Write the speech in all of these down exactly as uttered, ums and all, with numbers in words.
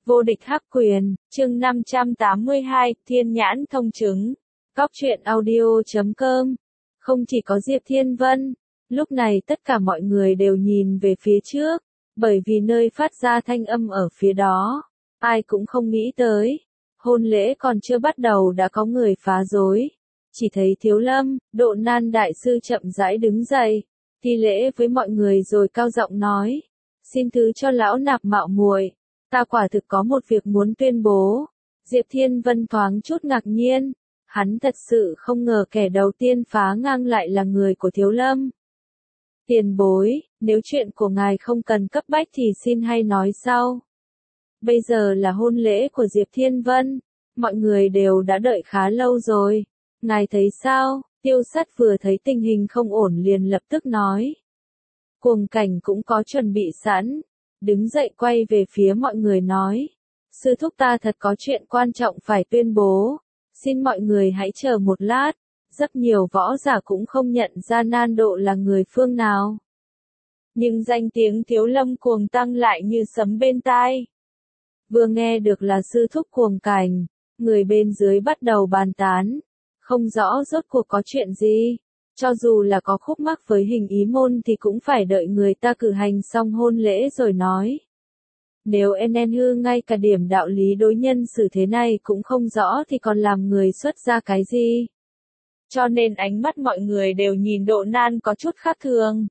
Vô địch hắc quyền, chương năm trăm tám mươi hai, Thiên Nhãn Thông Chứng. Cóc truyện audio chấm com. Không chỉ có Diệp Thiên Vân, lúc này tất cả mọi người đều nhìn về phía trước, bởi vì nơi phát ra thanh âm ở phía đó, ai cũng không nghĩ tới. Hôn lễ còn chưa bắt đầu đã có người phá rối. Chỉ thấy Thiếu Lâm, Độ Nan đại sư chậm rãi đứng dậy, thi lễ với mọi người rồi cao giọng nói: "Xin thứ cho lão nạp mạo muội, ta quả thực có một việc muốn tuyên bố." Diệp Thiên Vân thoáng chút ngạc nhiên, hắn thật sự không ngờ kẻ đầu tiên phá ngang lại là người của Thiếu Lâm. "Tiền bối, nếu chuyện của ngài không cần cấp bách thì xin hay nói sau. Bây giờ là hôn lễ của Diệp Thiên Vân, mọi người đều đã đợi khá lâu rồi, ngài thấy sao?" Tiêu Sắt vừa thấy tình hình không ổn liền lập tức nói. Cuồng Cảnh cũng có chuẩn bị sẵn, đứng dậy quay về phía mọi người nói: "Sư thúc ta thật có chuyện quan trọng phải tuyên bố, xin mọi người hãy chờ một lát." Rất nhiều võ giả cũng không nhận ra Nan Độ là người phương nào, nhưng danh tiếng Thiếu Lâm Cuồng Tăng lại như sấm bên tai. Vừa nghe được là sư thúc Cuồng Cảnh, người bên dưới bắt đầu bàn tán, không rõ rốt cuộc có chuyện gì. Cho dù là có khúc mắc với Hình Ý Môn thì cũng phải đợi người ta cử hành xong hôn lễ rồi nói. Nếu en en hư ngay cả điểm đạo lý đối nhân xử thế này cũng không rõ thì còn làm người xuất ra cái gì? Cho nên ánh mắt mọi người đều nhìn Độ Nan có chút khác thường.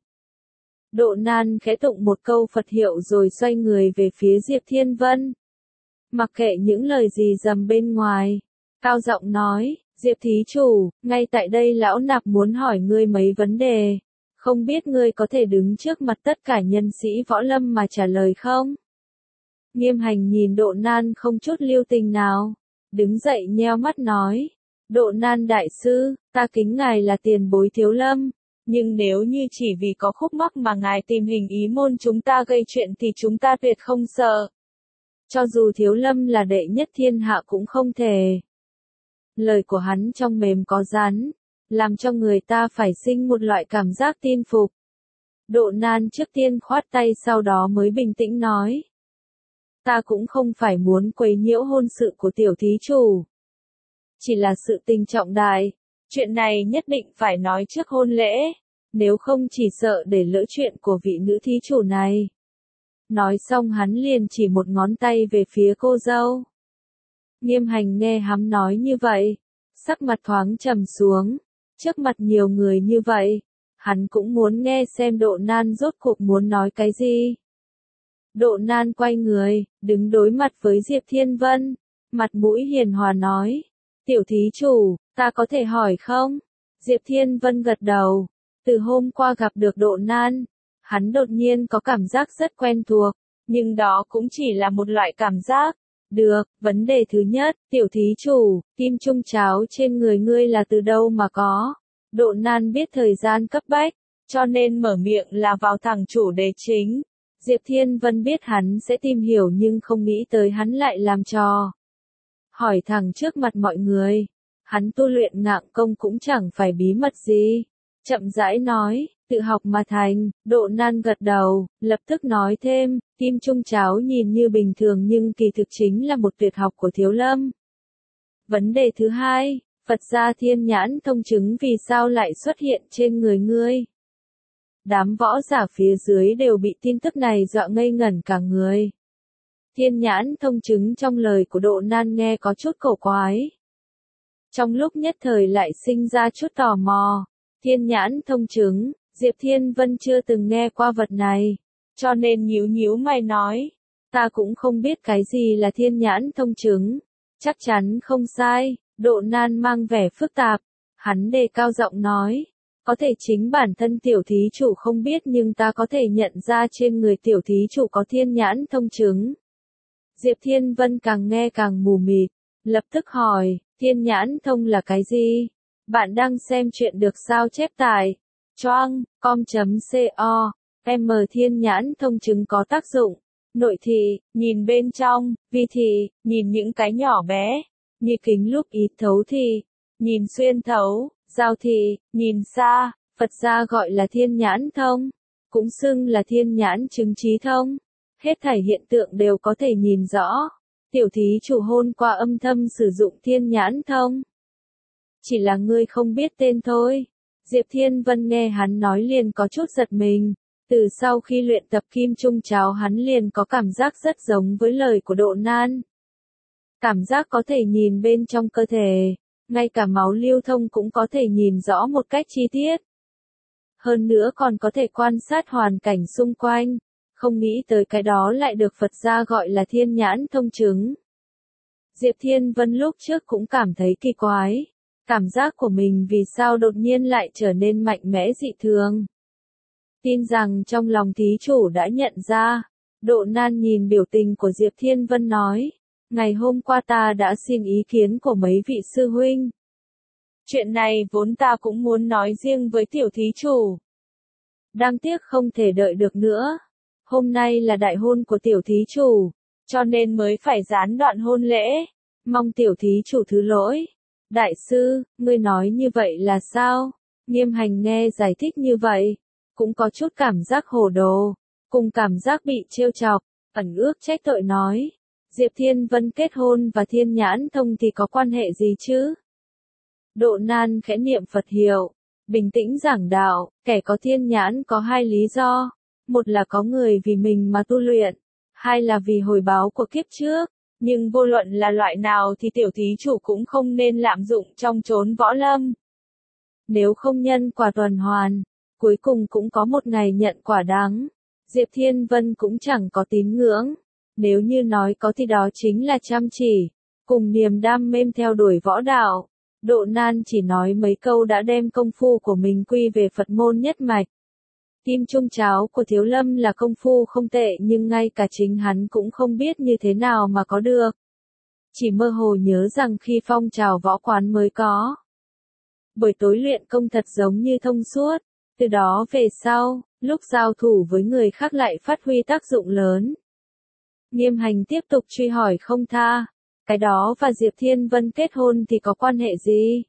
Độ Nan khẽ tụng một câu Phật hiệu rồi xoay người về phía Diệp Thiên Vân. Mặc kệ những lời gì dầm bên ngoài, cao giọng nói: "Diệp thí chủ, ngay tại đây lão nạp muốn hỏi ngươi mấy vấn đề, không biết ngươi có thể đứng trước mặt tất cả nhân sĩ võ lâm mà trả lời không?" Nghiêm Hành nhìn Độ Nan không chút lưu tình nào, đứng dậy nheo mắt nói: "Độ Nan đại sư, ta kính ngài là tiền bối Thiếu Lâm, nhưng nếu như chỉ vì có khúc mắc mà ngài tìm Hình Ý Môn chúng ta gây chuyện thì chúng ta tuyệt không sợ. Cho dù Thiếu Lâm là đệ nhất thiên hạ cũng không thể." Lời của hắn trong mềm có rắn, làm cho người ta phải sinh một loại cảm giác tin phục. Độ Nan trước tiên khoát tay sau đó mới bình tĩnh nói: "Ta cũng không phải muốn quấy nhiễu hôn sự của tiểu thí chủ. Chỉ là sự tình trọng đại, chuyện này nhất định phải nói trước hôn lễ, nếu không chỉ sợ để lỡ chuyện của vị nữ thí chủ này." Nói xong hắn liền chỉ một ngón tay về phía cô dâu. Nghiêm Hành nghe hắn nói như vậy, sắc mặt thoáng trầm xuống. Trước mặt nhiều người như vậy, hắn cũng muốn nghe xem Độ Nan rốt cuộc muốn nói cái gì. Độ Nan quay người, đứng đối mặt với Diệp Thiên Vân, mặt mũi hiền hòa nói: "Tiểu thí chủ, ta có thể hỏi không?" Diệp Thiên Vân gật đầu. Từ hôm qua gặp được Độ Nan, hắn đột nhiên có cảm giác rất quen thuộc, nhưng đó cũng chỉ là một loại cảm giác. "Được, vấn đề thứ nhất, tiểu thí chủ, kim trung cháo trên người ngươi là từ đâu mà có?" Độ Nan biết thời gian cấp bách, cho nên mở miệng là vào thẳng chủ đề chính. Diệp Thiên Vân biết hắn sẽ tìm hiểu nhưng không nghĩ tới hắn lại làm trò hỏi thẳng trước mặt mọi người. Hắn tu luyện ngạng công cũng chẳng phải bí mật gì. Chậm rãi nói: "Tự học mà thành." Độ Nan gật đầu, lập tức nói thêm: "Kim trung cháo nhìn như bình thường nhưng kỳ thực chính là một tuyệt học của Thiếu Lâm. Vấn đề thứ hai, Phật gia Thiên Nhãn Thông Chứng vì sao lại xuất hiện trên người ngươi?" Đám võ giả phía dưới đều bị tin tức này dọa ngây ngẩn cả người. Thiên Nhãn Thông Chứng trong lời của Độ Nan nghe có chút cổ quái. Trong lúc nhất thời lại sinh ra chút tò mò. Thiên Nhãn Thông Chứng, Diệp Thiên Vân chưa từng nghe qua vật này, cho nên nhíu nhíu mày nói: "Ta cũng không biết cái gì là Thiên Nhãn Thông Chứng." "Chắc chắn không sai." Độ Nan mang vẻ phức tạp, hắn đề cao giọng nói: "Có thể chính bản thân tiểu thí chủ không biết nhưng ta có thể nhận ra trên người tiểu thí chủ có Thiên Nhãn Thông Chứng." Diệp Thiên Vân càng nghe càng mù mịt, lập tức hỏi: "Thiên Nhãn Thông là cái gì?" Bạn đang xem chuyện được sao chép tại choang com.co. M Thiên Nhãn Thông Chứng có tác dụng: nội thị, nhìn bên trong; vi thị, nhìn những cái nhỏ bé, như kính lúp ít; thấu thị, nhìn xuyên thấu; giao thị, nhìn xa. Phật gia gọi là Thiên Nhãn Thông, cũng xưng là Thiên Nhãn Chứng Trí Thông. Hết thảy hiện tượng đều có thể nhìn rõ. Tiểu thí chủ hôm qua âm thầm sử dụng thiên nhãn thông. Chỉ là ngươi không biết tên thôi. Diệp Thiên Vân nghe hắn nói liền có chút giật mình. Từ sau khi luyện tập kim trung cháo hắn liền có cảm giác rất giống với lời của Độ Nan. Cảm giác có thể nhìn bên trong cơ thể, ngay cả máu lưu thông cũng có thể nhìn rõ một cách chi tiết. Hơn nữa còn có thể quan sát hoàn cảnh xung quanh, không nghĩ tới cái đó lại được Phật gia gọi là thiên nhãn thông chứng. Diệp Thiên Vân lúc trước cũng cảm thấy kỳ quái, cảm giác của mình vì sao đột nhiên lại trở nên mạnh mẽ dị thường. Tin rằng trong lòng thí chủ đã nhận ra, Độ Nan nhìn biểu tình của Diệp Thiên Vân nói, ngày hôm qua ta đã xin ý kiến của mấy vị sư huynh. Chuyện này vốn ta cũng muốn nói riêng với tiểu thí chủ. Đáng tiếc không thể đợi được nữa. Hôm nay là đại hôn của tiểu thí chủ, cho nên mới phải gián đoạn hôn lễ. Mong tiểu thí chủ thứ lỗi. Đại sư, ngươi nói như vậy là sao? Nghiêm Hành nghe giải thích như vậy, cũng có chút cảm giác hồ đồ, cùng cảm giác bị trêu chọc, ẩn ước trách tội nói. Diệp Thiên Vân kết hôn và thiên nhãn thông thì có quan hệ gì chứ? Độ Nan khẽ niệm Phật hiệu, bình tĩnh giảng đạo, kẻ có thiên nhãn có hai lý do. Một là có người vì mình mà tu luyện, hai là vì hồi báo của kiếp trước. Nhưng vô luận là loại nào thì tiểu thí chủ cũng không nên lạm dụng trong chốn võ lâm. Nếu không nhân quả tuần hoàn, cuối cùng cũng có một ngày nhận quả đắng. Diệp Thiên Vân cũng chẳng có tín ngưỡng. Nếu như nói có thì đó chính là chăm chỉ, cùng niềm đam mê theo đuổi võ đạo. Độ Nan chỉ nói mấy câu đã đem công phu của mình quy về Phật môn nhất mạch. Kim trung cháo của Thiếu Lâm là công phu không tệ nhưng ngay cả chính hắn cũng không biết như thế nào mà có được. Chỉ mơ hồ nhớ rằng khi phong trào võ quán mới có. Buổi tối luyện công thật giống như thông suốt, từ đó về sau, lúc giao thủ với người khác lại phát huy tác dụng lớn. Nghiêm Hành tiếp tục truy hỏi không tha, cái đó và Diệp Thiên Vân kết hôn thì có quan hệ gì?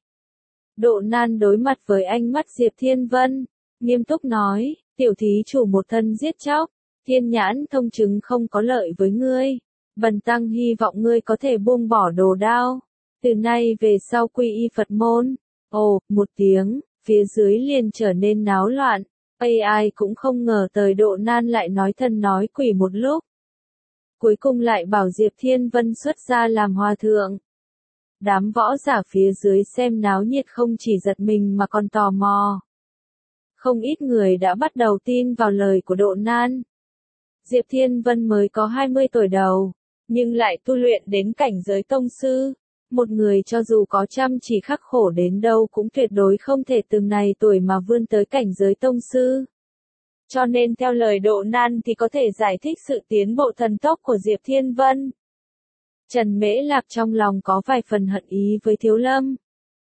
Độ Nan đối mặt với ánh mắt Diệp Thiên Vân, nghiêm túc nói, tiểu thí chủ một thân giết chóc, thiên nhãn thông chứng không có lợi với ngươi. Bần tăng hy vọng ngươi có thể buông bỏ đồ đao, từ nay về sau quy y Phật môn. Ồ, một tiếng, phía dưới liền trở nên náo loạn, ai cũng không ngờ tới Độ Nan lại nói thần nói quỷ một lúc. Cuối cùng lại bảo Diệp Thiên Vân xuất gia làm hòa thượng. Đám võ giả phía dưới xem náo nhiệt không chỉ giật mình mà còn tò mò. Không ít người đã bắt đầu tin vào lời của Độ Nan. Diệp Thiên Vân mới có hai mươi tuổi đầu, nhưng lại tu luyện đến cảnh giới tông sư. Một người cho dù có chăm chỉ khắc khổ đến đâu cũng tuyệt đối không thể từng này tuổi mà vươn tới cảnh giới tông sư. Cho nên theo lời Độ Nan thì có thể giải thích sự tiến bộ thần tốc của Diệp Thiên Vân. Trần Mễ Lạc trong lòng có vài phần hận ý với Thiếu Lâm.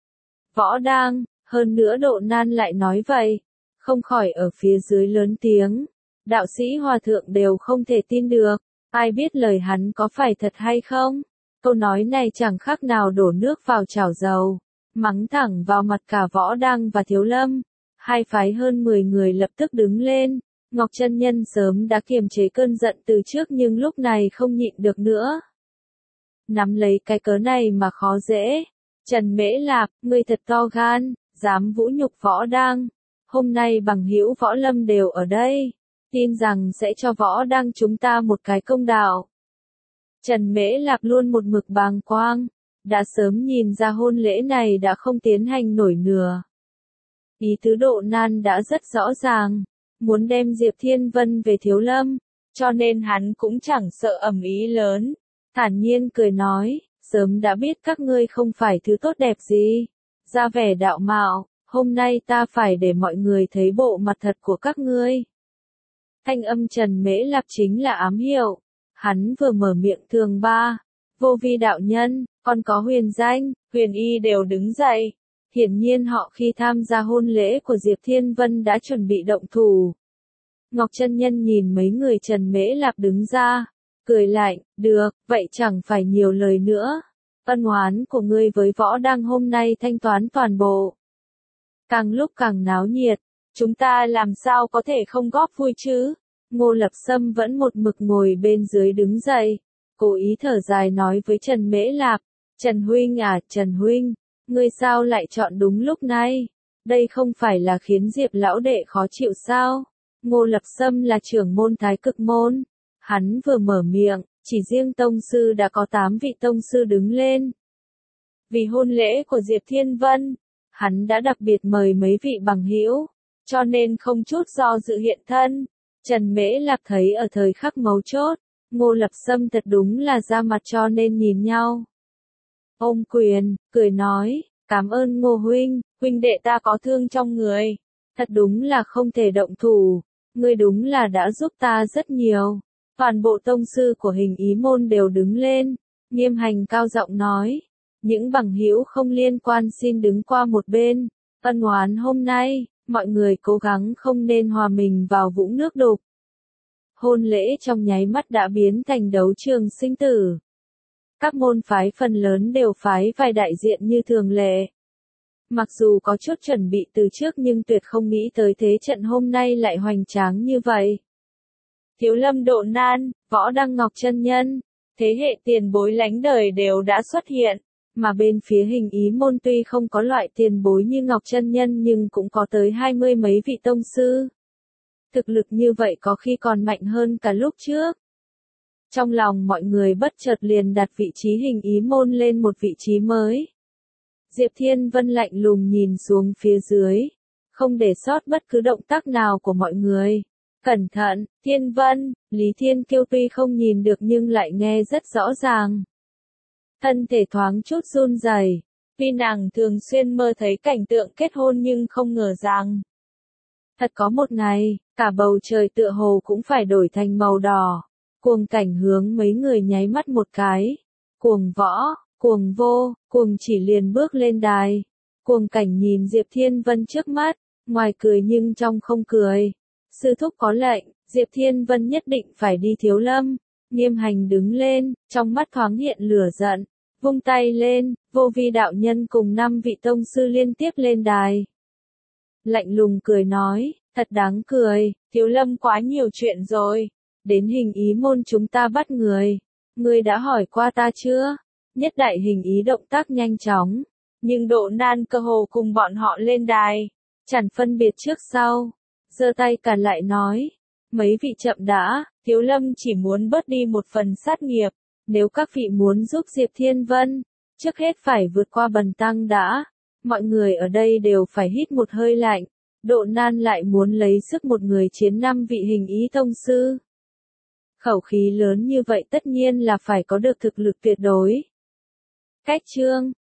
Võ đang, hơn nữa Độ Nan lại nói vậy, không khỏi ở phía dưới lớn tiếng. Đạo sĩ hòa thượng đều không thể tin được, ai biết lời hắn có phải thật hay không? Câu nói này chẳng khác nào đổ nước vào chảo dầu, mắng thẳng vào mặt cả Võ Đăng và Thiếu Lâm. Hai phái hơn mười người lập tức đứng lên, Ngọc Chân Nhân sớm đã kiềm chế cơn giận từ trước nhưng lúc này không nhịn được nữa. Nắm lấy cái cớ này mà khó dễ. Trần Mễ Lạc, ngươi thật to gan, dám vũ nhục Võ Đăng. Hôm nay bằng hữu Võ Lâm đều ở đây, tin rằng sẽ cho Võ Đăng chúng ta một cái công đạo. Trần Mễ Lạc luôn một mực bàng quang, đã sớm nhìn ra hôn lễ này đã không tiến hành nổi nửa. Ý tứ Độ Nan đã rất rõ ràng, muốn đem Diệp Thiên Vân về Thiếu Lâm, cho nên hắn cũng chẳng sợ ầm ĩ lớn, thản nhiên cười nói, sớm đã biết các ngươi không phải thứ tốt đẹp gì, ra vẻ đạo mạo, hôm nay ta phải để mọi người thấy bộ mặt thật của các ngươi. Thanh âm Trần Mễ Lạc chính là ám hiệu, hắn vừa mở miệng thường ba, Vô Vi đạo nhân, còn có Huyền Danh, Huyền Y đều đứng dậy. Hiển nhiên họ khi tham gia hôn lễ của Diệp Thiên Vân đã chuẩn bị động thủ. Ngọc Chân Nhân nhìn mấy người Trần Mễ Lạc đứng ra, cười lạnh, được, vậy chẳng phải nhiều lời nữa. Ân oán của ngươi với Võ Đăng hôm nay thanh toán toàn bộ. Càng lúc càng náo nhiệt, chúng ta làm sao có thể không góp vui chứ? Ngô Lập Sâm vẫn một mực ngồi bên dưới đứng dậy, cố ý thở dài nói với Trần Mễ Lạp, Trần Huynh à, Trần Huynh, ngươi sao lại chọn đúng lúc này? Đây không phải là khiến Diệp lão đệ khó chịu sao? Ngô Lập Sâm là trưởng môn Thái Cực môn. Hắn vừa mở miệng, chỉ riêng tông sư đã có tám vị tông sư đứng lên. Vì hôn lễ của Diệp Thiên Vân, hắn đã đặc biệt mời mấy vị bằng hữu, cho nên không chút do dự hiện thân. Trần Mễ Lạp thấy ở thời khắc mấu chốt, Ngô Lập Sâm thật đúng là ra mặt cho nên nhìn nhau. Ôm quyền, cười nói, cảm ơn Ngô Huynh, huynh đệ ta có thương trong người. Thật đúng là không thể động thủ, ngươi đúng là đã giúp ta rất nhiều. Toàn bộ tông sư của Hình Ý môn đều đứng lên, Nghiêm Hành cao giọng nói, những bằng hữu không liên quan xin đứng qua một bên. Ân oán hôm nay, mọi người cố gắng không nên hòa mình vào vũng nước đục. Hôn lễ trong nháy mắt đã biến thành đấu trường sinh tử. Các môn phái phần lớn đều phái vài đại diện như thường lệ. Mặc dù có chút chuẩn bị từ trước nhưng tuyệt không nghĩ tới thế trận hôm nay lại hoành tráng như vậy. Thiếu Lâm Độ Nan, Võ Đăng Ngọc chân nhân, thế hệ tiền bối lánh đời đều đã xuất hiện, mà bên phía Hình Ý môn tuy không có loại tiền bối như Ngọc chân nhân nhưng cũng có tới hai mươi mấy vị tông sư. Thực lực như vậy có khi còn mạnh hơn cả lúc trước. Trong lòng mọi người bất chợt liền đặt vị trí Hình Ý môn lên một vị trí mới. Diệp Thiên Vân lạnh lùng nhìn xuống phía dưới, không để sót bất cứ động tác nào của mọi người. Cẩn thận, Thiên Vân, Lý Thiên Kiêu tuy không nhìn được nhưng lại nghe rất rõ ràng. Thân thể thoáng chút run rẩy, tuy nàng thường xuyên mơ thấy cảnh tượng kết hôn nhưng không ngờ rằng. Thật có một ngày, cả bầu trời tựa hồ cũng phải đổi thành màu đỏ. Cuồng Cảnh hướng mấy người nháy mắt một cái. Cuồng Võ, Cuồng Vô, Cuồng Chỉ liền bước lên đài. Cuồng Cảnh nhìn Diệp Thiên Vân trước mắt, ngoài cười nhưng trong không cười. Sư thúc có lệnh, Diệp Thiên Vân nhất định phải đi Thiếu Lâm. Nghiêm Hành đứng lên, trong mắt thoáng hiện lửa giận, vung tay lên, Vô Vi đạo nhân cùng năm vị tông sư liên tiếp lên đài. Lạnh lùng cười nói, thật đáng cười, Thiếu Lâm quá nhiều chuyện rồi, đến Hình Ý môn chúng ta bắt người, ngươi đã hỏi qua ta chưa? Nhất đại Hình Ý động tác nhanh chóng, nhưng Độ Nan cơ hồ cùng bọn họ lên đài, chẳng phân biệt trước sau, giơ tay cản lại nói, mấy vị chậm đã, Thiếu Lâm chỉ muốn bớt đi một phần sát nghiệp, nếu các vị muốn giúp Diệp Thiên Vân, trước hết phải vượt qua bần tăng đã. Mọi người ở đây đều phải hít một hơi lạnh, Độ Nan lại muốn lấy sức một người chiến năm vị Hình Ý tông sư. Khẩu khí lớn như vậy tất nhiên là phải có được thực lực tuyệt đối. Cách chương